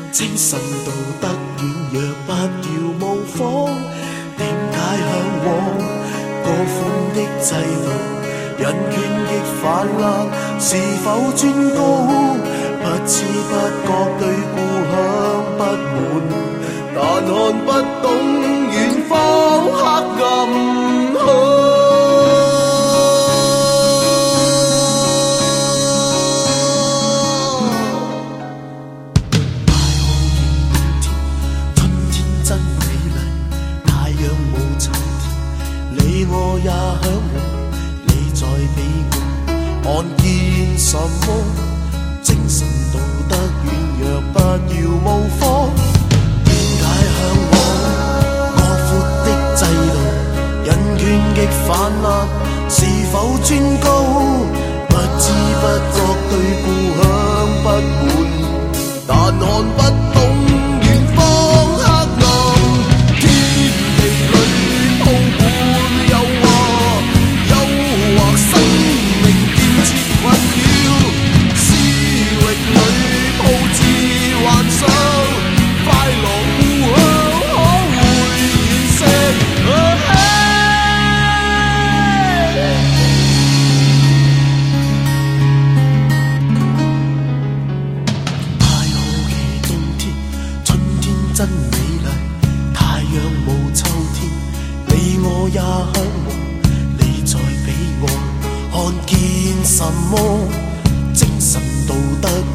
精神道德軟弱，不要模仿。點解向往過寬的制度？人權亦泛濫，是否尊高？不知不覺對故鄉不滿，但看不懂遠方黑暗。我也向往，你在彼岸看見什麼？精神道德軟弱，不要模仿。點解向往過闊的制度？人權極泛濫，是否尊高？不知不覺對故鄉不滿，但看不懂遠方黑暗。天地裏鋪滿誘惑，生命建設困擾，思域裏鋪置幻想，快樂故鄉可會惋惜？太好奇冬天，春天真美麗，太陽無秋天，你我也向往。你在彼岸看見什麼？精神道德